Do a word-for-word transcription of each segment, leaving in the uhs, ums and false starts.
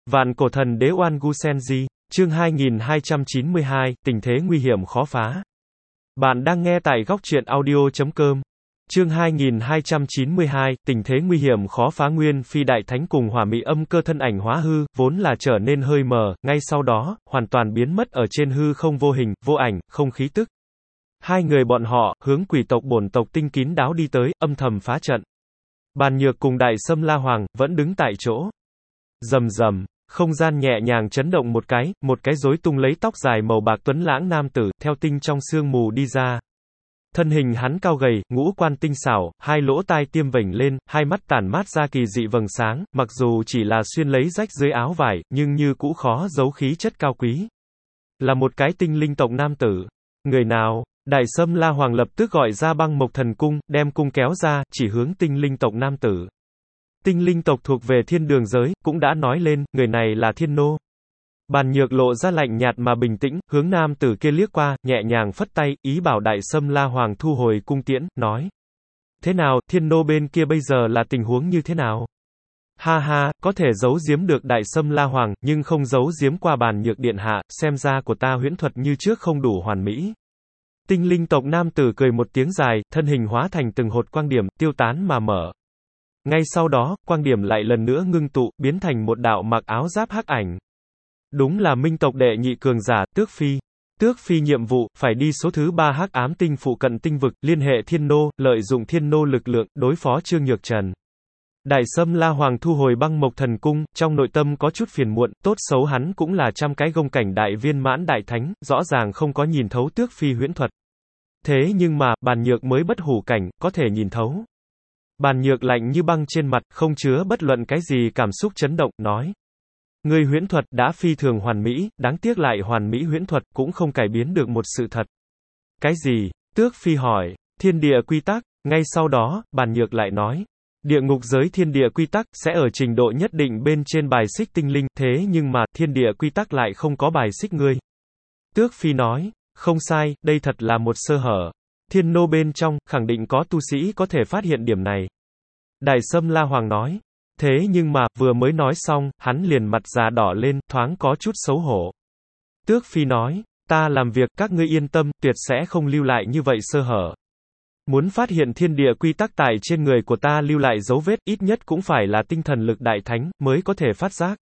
Vạn cổ thần đế Oan Gu Senji, chương hai nghìn hai trăm chín mươi hai, tình thế nguy hiểm khó phá. Bạn đang nghe tại góc truyện audio chấm com. Chương hai nghìn hai trăm chín mươi hai, tình thế nguy hiểm khó phá. Nguyên Phi Đại Thánh cùng Hỏa Mị Âm Cơ thân ảnh hóa hư, vốn là trở nên hơi mờ, ngay sau đó, hoàn toàn biến mất ở trên hư không, vô hình, vô ảnh, không khí tức. Hai người bọn họ, hướng quỷ tộc bổn tộc tinh kín đáo đi tới, âm thầm phá trận. Bàn Nhược cùng Đại Sâm La Hoàng, vẫn đứng tại chỗ. Rầm rầm, không gian nhẹ nhàng chấn động một cái, một cái rối tung lấy tóc dài màu bạc tuấn lãng nam tử, theo tinh trong sương mù đi ra. Thân hình hắn cao gầy, ngũ quan tinh xảo, hai lỗ tai tiêm vểnh lên, hai mắt tản mát ra kỳ dị vầng sáng, mặc dù chỉ là xuyên lấy rách dưới áo vải, nhưng như cũ khó giấu khí chất cao quý. Là một cái tinh linh tộc nam tử. Người nào? Đại Sâm La Hoàng lập tức gọi ra băng mộc thần cung, đem cung kéo ra, chỉ hướng tinh linh tộc nam tử. Tinh linh tộc thuộc về thiên đường giới, cũng đã nói lên, người này là Thiên Nô. Bàn Nhược lộ ra lạnh nhạt mà bình tĩnh, hướng nam tử kia liếc qua, nhẹ nhàng phất tay, ý bảo Đại Sâm La Hoàng thu hồi cung tiễn, nói. Thế nào, Thiên Nô bên kia bây giờ là tình huống như thế nào? Ha ha, có thể giấu giếm được Đại Sâm La Hoàng, nhưng không giấu giếm qua Bàn Nhược điện hạ, xem ra của ta huyễn thuật như trước không đủ hoàn mỹ. Tinh linh tộc nam tử cười một tiếng dài, thân hình hóa thành từng hột quang điểm, tiêu tán mà mở. Ngay sau đó, quang điểm lại lần nữa ngưng tụ, biến thành một đạo mặc áo giáp hắc ảnh. Đúng là minh tộc đệ nhị cường giả, Tước Phi. Tước Phi nhiệm vụ, phải đi số thứ ba hắc ám tinh phụ cận tinh vực, liên hệ Thiên Nô, lợi dụng Thiên Nô lực lượng, đối phó Trương Nhược Trần. Đại Sâm La Hoàng thu hồi băng mộc thần cung, trong nội tâm có chút phiền muộn, tốt xấu hắn cũng là trăm cái gông cảnh đại viên mãn đại thánh, rõ ràng không có nhìn thấu Tước Phi huyễn thuật. Thế nhưng mà, Bàn Nhược mới bất hủ cảnh, có thể nhìn thấu. Bàn Nhược lạnh như băng trên mặt, không chứa bất luận cái gì cảm xúc chấn động, nói. Ngươi huyễn thuật đã phi thường hoàn mỹ, đáng tiếc lại hoàn mỹ huyễn thuật cũng không cải biến được một sự thật. Cái gì? Tước Phi hỏi. Thiên địa quy tắc. Ngay sau đó, Bàn Nhược lại nói. Địa ngục giới thiên địa quy tắc sẽ ở trình độ nhất định bên trên bài xích tinh linh, thế nhưng mà thiên địa quy tắc lại không có bài xích ngươi. Tước Phi nói. Không sai, đây thật là một sơ hở. Thiên Nô bên trong, khẳng định có tu sĩ có thể phát hiện điểm này. Đại Sâm La Hoàng nói. Thế nhưng mà, vừa mới nói xong, hắn liền mặt già đỏ lên, thoáng có chút xấu hổ. Tước Phi nói, ta làm việc, các ngươi yên tâm, tuyệt sẽ không lưu lại như vậy sơ hở. Muốn phát hiện thiên địa quy tắc tại trên người của ta lưu lại dấu vết, ít nhất cũng phải là tinh thần lực đại thánh, mới có thể phát giác.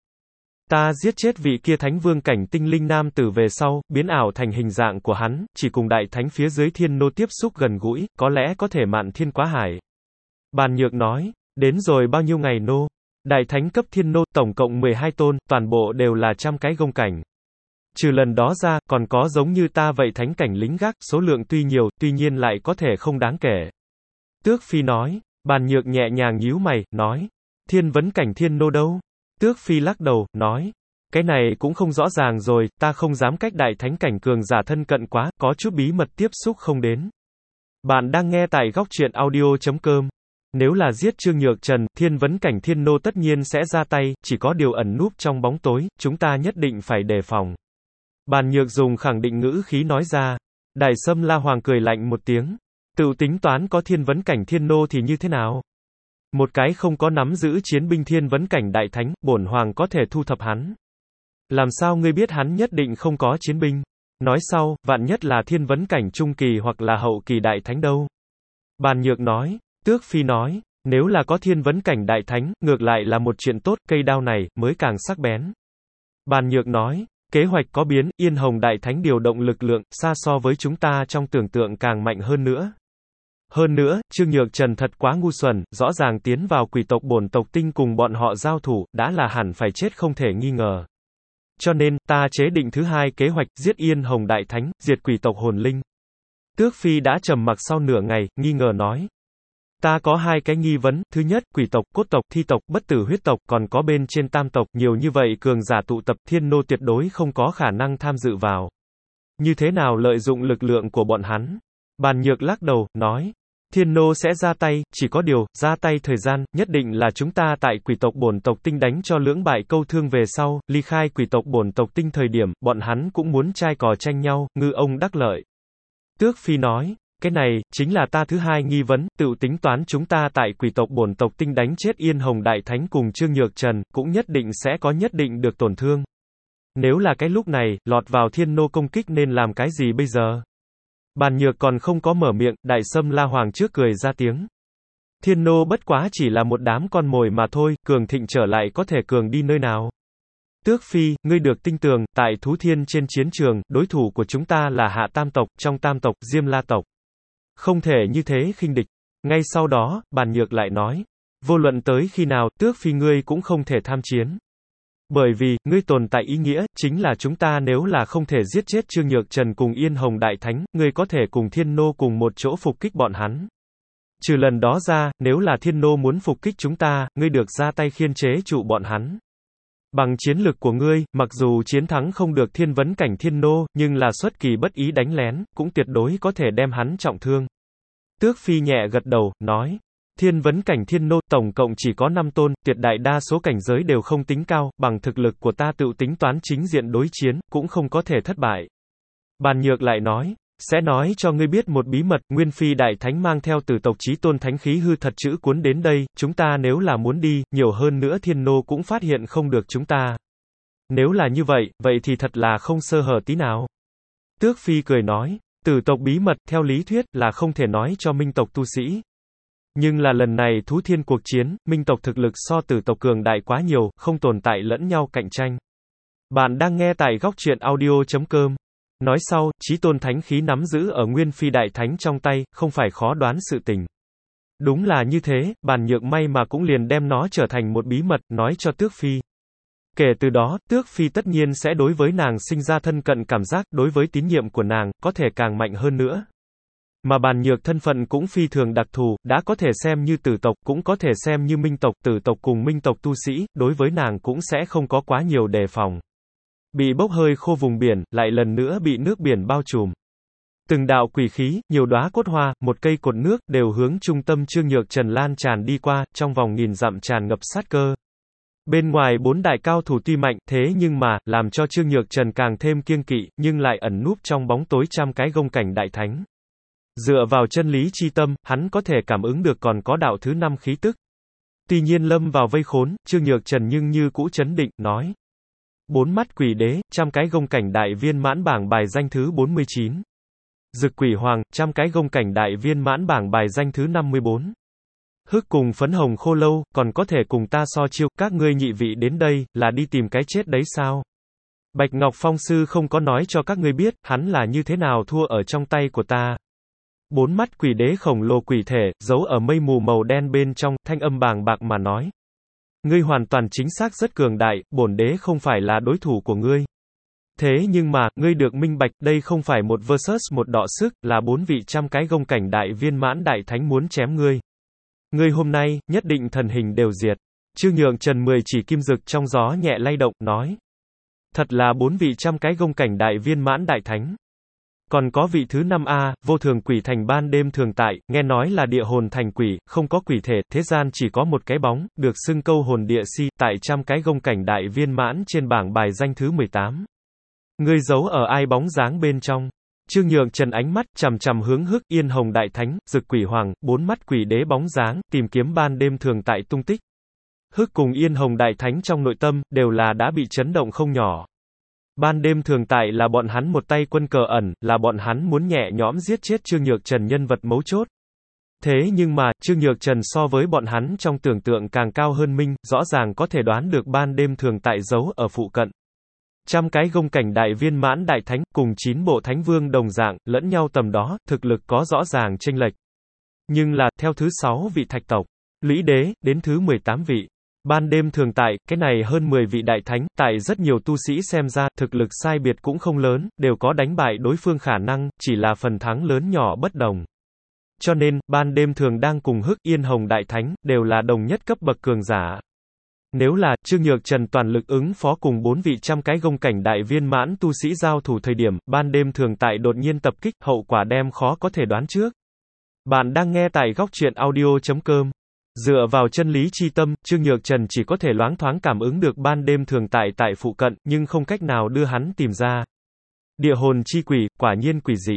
Ta giết chết vị kia thánh vương cảnh tinh linh nam tử về sau, biến ảo thành hình dạng của hắn, chỉ cùng đại thánh phía dưới Thiên Nô tiếp xúc gần gũi, có lẽ có thể mạn thiên quá hải. Bàn Nhược nói, đến rồi bao nhiêu ngày nô? Đại thánh cấp Thiên Nô, tổng cộng mười hai tôn, toàn bộ đều là trăm cái gông cảnh. Trừ lần đó ra, còn có giống như ta vậy thánh cảnh lính gác, số lượng tuy nhiều, tuy nhiên lại có thể không đáng kể. Tước Phi nói, Bàn Nhược nhẹ nhàng nhíu mày, nói, thiên vấn cảnh Thiên Nô đâu? Tước Phi lắc đầu, nói, cái này cũng không rõ ràng rồi, ta không dám cách đại thánh cảnh cường giả thân cận quá, có chút bí mật tiếp xúc không đến. Bạn đang nghe tại góc truyện audio chấm com. Nếu là giết Trương Nhược Trần, thiên vấn cảnh Thiên Nô tất nhiên sẽ ra tay, chỉ có điều ẩn núp trong bóng tối, chúng ta nhất định phải đề phòng. Bàn Nhược dùng khẳng định ngữ khí nói ra. Đại Sâm La Hoàng cười lạnh một tiếng. Tự tính toán có thiên vấn cảnh Thiên Nô thì như thế nào? Một cái không có nắm giữ chiến binh thiên vấn cảnh đại thánh, bổn hoàng có thể thu thập hắn. Làm sao ngươi biết hắn nhất định không có chiến binh? Nói sau, vạn nhất là thiên vấn cảnh trung kỳ hoặc là hậu kỳ đại thánh đâu? Bàn Nhược nói. Tước Phi nói, nếu là có thiên vấn cảnh đại thánh, ngược lại là một chuyện tốt, cây đao này, mới càng sắc bén. Bàn Nhược nói, kế hoạch có biến, Yên Hồng đại thánh điều động lực lượng, xa so với chúng ta trong tưởng tượng càng mạnh hơn nữa. Hơn nữa, Trương Nhược Trần thật quá ngu xuẩn, rõ ràng tiến vào quỷ tộc bổn tộc tinh cùng bọn họ giao thủ, đã là hẳn phải chết không thể nghi ngờ. Cho nên, ta chế định thứ hai kế hoạch, giết Yên Hồng đại thánh, diệt quỷ tộc hồn linh. Tước Phi đã trầm mặc sau nửa ngày, nghi ngờ nói. Ta có hai cái nghi vấn, thứ nhất, quỷ tộc, cốt tộc, thi tộc, bất tử huyết tộc, còn có bên trên tam tộc, nhiều như vậy cường giả tụ tập, Thiên Nô tuyệt đối không có khả năng tham dự vào. Như thế nào lợi dụng lực lượng của bọn hắn? Bàn Nhược lắc đầu, nói. Thiên Nô sẽ ra tay, chỉ có điều, ra tay thời gian, nhất định là chúng ta tại quỷ tộc bổn tộc tinh đánh cho lưỡng bại câu thương về sau, ly khai quỷ tộc bổn tộc tinh thời điểm, bọn hắn cũng muốn trai cò tranh nhau, ngư ông đắc lợi. Tước Phi nói. Cái này, chính là ta thứ hai nghi vấn, tựu tính toán chúng ta tại quỷ tộc bổn tộc tinh đánh chết Yên Hồng Đại Thánh cùng Trương Nhược Trần, cũng nhất định sẽ có nhất định được tổn thương. Nếu là cái lúc này, lọt vào thiên nô công kích nên làm cái gì bây giờ? Bàn Nhược còn không có mở miệng, Đại Sâm La Hoàng trước cười ra tiếng. Thiên nô bất quá chỉ là một đám con mồi mà thôi, cường thịnh trở lại có thể cường đi nơi nào. Tước Phi, ngươi được tinh tường, tại Thú Thiên trên chiến trường, đối thủ của chúng ta là Hạ Tam tộc, trong Tam tộc, Diêm La tộc. Không thể như thế khinh địch. Ngay sau đó, Bàn Nhược lại nói, vô luận tới khi nào, Tước Phi ngươi cũng không thể tham chiến. Bởi vì, ngươi tồn tại ý nghĩa, chính là chúng ta nếu là không thể giết chết Trương Nhược Trần cùng Yên Hồng Đại Thánh, ngươi có thể cùng Thiên Nô cùng một chỗ phục kích bọn hắn. Trừ lần đó ra, nếu là Thiên Nô muốn phục kích chúng ta, ngươi được ra tay khiên chế trụ bọn hắn. Bằng chiến lực của ngươi, mặc dù chiến thắng không được thiên vấn cảnh Thiên Nô, nhưng là xuất kỳ bất ý đánh lén, cũng tuyệt đối có thể đem hắn trọng thương. Tước Phi nhẹ gật đầu, nói. Thiên vấn cảnh Thiên Nô, tổng cộng chỉ có năm tôn, tuyệt đại đa số cảnh giới đều không tính cao, bằng thực lực của ta tự tính toán chính diện đối chiến, cũng không có thể thất bại. Bàn Nhược lại nói, sẽ nói cho ngươi biết một bí mật, Nguyên Phi Đại Thánh mang theo Tử tộc chí tôn thánh khí hư thật chữ cuốn đến đây, chúng ta nếu là muốn đi, nhiều hơn nữa Thiên Nô cũng phát hiện không được chúng ta. Nếu là như vậy, vậy thì thật là không sơ hở tí nào. Tước Phi cười nói, Tử tộc bí mật, theo lý thuyết, là không thể nói cho Minh tộc tu sĩ. Nhưng là lần này Thú Thiên cuộc chiến, Minh tộc thực lực so Tử tộc cường đại quá nhiều, không tồn tại lẫn nhau cạnh tranh. Bạn đang nghe tại góc truyện audio chấm com. Nói sau, chí tôn thánh khí nắm giữ ở Nguyên Phi Đại Thánh trong tay, không phải khó đoán sự tình. Đúng là như thế, Bàn Nhược may mà cũng liền đem nó trở thành một bí mật, nói cho Tước Phi. Kể từ đó, Tước Phi tất nhiên sẽ đối với nàng sinh ra thân cận cảm giác, đối với tín nhiệm của nàng, có thể càng mạnh hơn nữa. Mà Bàn Nhược thân phận cũng phi thường đặc thù, đã có thể xem như Tử tộc, cũng có thể xem như Minh tộc, Tử tộc cùng Minh tộc tu sĩ, đối với nàng cũng sẽ không có quá nhiều đề phòng. Bị bốc hơi khô vùng biển, lại lần nữa bị nước biển bao trùm. Từng đạo quỷ khí, nhiều đóa cốt hoa, một cây cột nước, đều hướng trung tâm Trương Nhược Trần lan tràn đi qua, trong vòng nghìn dặm tràn ngập sát cơ. Bên ngoài bốn đại cao thủ tuy mạnh, thế nhưng mà, làm cho Trương Nhược Trần càng thêm kiêng kỵ, nhưng lại ẩn núp trong bóng tối trăm cái gông cảnh đại thánh. Dựa vào chân lý chi tâm, hắn có thể cảm ứng được còn có đạo thứ năm khí tức. Tuy nhiên lâm vào vây khốn, Trương Nhược Trần nhưng như cũ chấn định, nói. Bốn mắt quỷ đế, trăm cái gông cảnh đại viên mãn bảng bài danh thứ bốn mươi chín. Dực quỷ hoàng, trăm cái gông cảnh đại viên mãn bảng bài danh thứ năm mươi bốn. Hức cùng phấn hồng khô lâu, còn có thể cùng ta so chiêu, các ngươi nhị vị đến đây, là đi tìm cái chết đấy sao? Bạch Ngọc Phong Sư không có nói cho các ngươi biết, hắn là như thế nào thua ở trong tay của ta. Bốn mắt quỷ đế khổng lồ quỷ thể, giấu ở mây mù màu đen bên trong, thanh âm bàng bạc mà nói. Ngươi hoàn toàn chính xác rất cường đại, bổn đế không phải là đối thủ của ngươi. Thế nhưng mà, ngươi được minh bạch, đây không phải một versus một đọ sức, là bốn vị trăm cái gông cảnh đại viên mãn đại thánh muốn chém ngươi. Ngươi hôm nay, nhất định thần hình đều diệt. Trương Nhược Trần mười chỉ kim dực trong gió nhẹ lay động, nói. Thật là bốn vị trăm cái gông cảnh đại viên mãn đại thánh. Còn có vị thứ năm A, vô thường quỷ thành ban đêm thường tại, nghe nói là địa hồn thành quỷ, không có quỷ thể, thế gian chỉ có một cái bóng, được xưng câu hồn địa si, tại trăm cái gông cảnh đại viên mãn trên bảng bài danh thứ mười tám. Ngươi giấu ở ai bóng dáng bên trong? Trương Nhược Trần ánh mắt chằm chằm hướng Hức Yên Hồng Đại Thánh, Dực Quỷ Hoàng, bốn mắt quỷ đế bóng dáng, tìm kiếm ban đêm thường tại tung tích. Hức cùng Yên Hồng Đại Thánh trong nội tâm, đều là đã bị chấn động không nhỏ. Ban đêm thường tại là bọn hắn một tay quân cờ ẩn, là bọn hắn muốn nhẹ nhõm giết chết Trương Nhược Trần nhân vật mấu chốt. Thế nhưng mà, Trương Nhược Trần so với bọn hắn trong tưởng tượng càng cao hơn minh, rõ ràng có thể đoán được ban đêm thường tại giấu ở phụ cận. Trăm cái gông cảnh đại viên mãn đại thánh, cùng chín bộ thánh vương đồng dạng, lẫn nhau tầm đó, thực lực có rõ ràng chênh lệch. Nhưng là, theo thứ sáu vị thạch tộc, lũy đế, đến thứ mười tám vị. Ban đêm thường tại, cái này hơn mười vị đại thánh, tại rất nhiều tu sĩ xem ra, thực lực sai biệt cũng không lớn, đều có đánh bại đối phương khả năng, chỉ là phần thắng lớn nhỏ bất đồng. Cho nên, ban đêm thường đang cùng Hức Yên Hồng Đại Thánh, đều là đồng nhất cấp bậc cường giả. Nếu là, Trương Nhược Trần toàn lực ứng phó cùng bốn vị trăm cái gông cảnh đại viên mãn tu sĩ giao thủ thời điểm, ban đêm thường tại đột nhiên tập kích, hậu quả đem khó có thể đoán trước. Bạn đang nghe tại góc truyện audio chấm com. Dựa vào chân lý chi tâm, Trương Nhược Trần chỉ có thể loáng thoáng cảm ứng được ban đêm thường tại tại phụ cận, nhưng không cách nào đưa hắn tìm ra. Địa hồn chi quỷ, quả nhiên quỷ dị.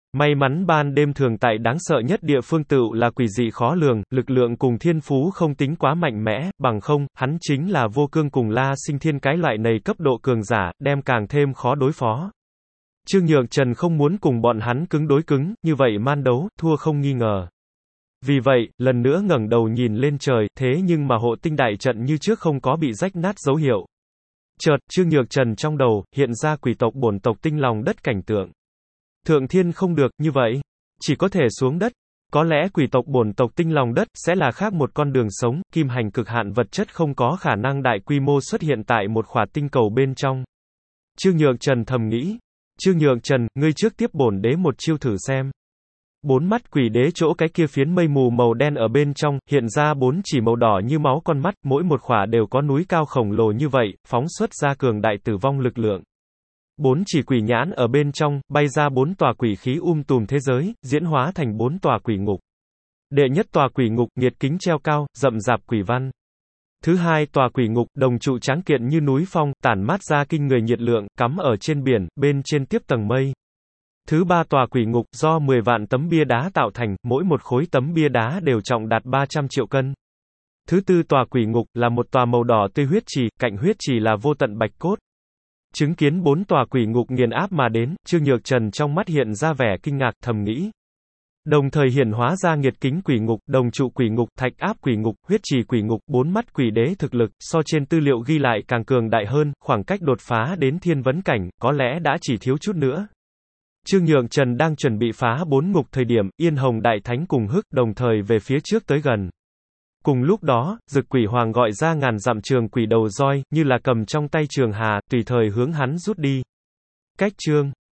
May mắn ban đêm thường tại đáng sợ nhất địa phương tựu là quỷ dị khó lường, lực lượng cùng thiên phú không tính quá mạnh mẽ, bằng không, hắn chính là vô cương cùng La Sinh Thiên cái loại này cấp độ cường giả, đem càng thêm khó đối phó. Trương Nhược Trần không muốn cùng bọn hắn cứng đối cứng, như vậy man đấu, thua không nghi ngờ. Vì vậy, lần nữa ngẩng đầu nhìn lên trời, thế nhưng mà hộ tinh đại trận như trước không có bị rách nát dấu hiệu. Chợt, Trương Nhược Trần trong đầu, hiện ra quỷ tộc bổn tộc tinh lòng đất cảnh tượng. Thượng thiên không được, như vậy, chỉ có thể xuống đất. Có lẽ quỷ tộc bổn tộc tinh lòng đất, sẽ là khác một con đường sống, kim hành cực hạn vật chất không có khả năng đại quy mô xuất hiện tại một khỏa tinh cầu bên trong. Trương Nhược Trần thầm nghĩ. Trương Nhược Trần, ngươi trước tiếp bổn đế một chiêu thử xem. Bốn mắt quỷ đế chỗ cái kia phiến mây mù màu đen ở bên trong, hiện ra bốn chỉ màu đỏ như máu con mắt, mỗi một khỏa đều có núi cao khổng lồ như vậy, phóng xuất ra cường đại tử vong lực lượng. Bốn chỉ quỷ nhãn ở bên trong, bay ra bốn tòa quỷ khí um tùm thế giới, diễn hóa thành bốn tòa quỷ ngục. Đệ nhất tòa quỷ ngục, nghiệt kính treo cao, rậm rạp quỷ văn. Thứ hai tòa quỷ ngục, đồng trụ tráng kiện như núi phong, tản mát ra kinh người nhiệt lượng, cắm ở trên biển, bên trên tiếp tầng mây. Thứ ba tòa quỷ ngục, do mười vạn tấm bia đá tạo thành, mỗi một khối tấm bia đá đều trọng đạt ba trăm triệu cân. Thứ tư tòa quỷ ngục, là một tòa màu đỏ tươi huyết trì, cạnh huyết trì là vô tận bạch cốt. Chứng kiến bốn tòa quỷ ngục nghiền áp mà đến, Trương Nhược Trần trong mắt hiện ra vẻ kinh ngạc, thầm nghĩ. Đồng thời hiển hóa ra nghiệt kính quỷ ngục, đồng trụ quỷ ngục, thạch áp quỷ ngục, huyết trì quỷ ngục, bốn mắt quỷ đế thực lực, so trên tư liệu ghi lại càng cường đại hơn, khoảng cách đột phá đến thiên vấn cảnh, có lẽ đã chỉ thiếu chút nữa. Trương Nhược Trần đang chuẩn bị phá bốn ngục thời điểm, Yên Hồng Đại Thánh cùng Hức đồng thời về phía trước tới gần. Cùng lúc đó, Dực Quỷ Hoàng gọi ra ngàn dặm trường quỷ đầu roi, như là cầm trong tay trường hà, tùy thời hướng hắn rút đi. Cách Trương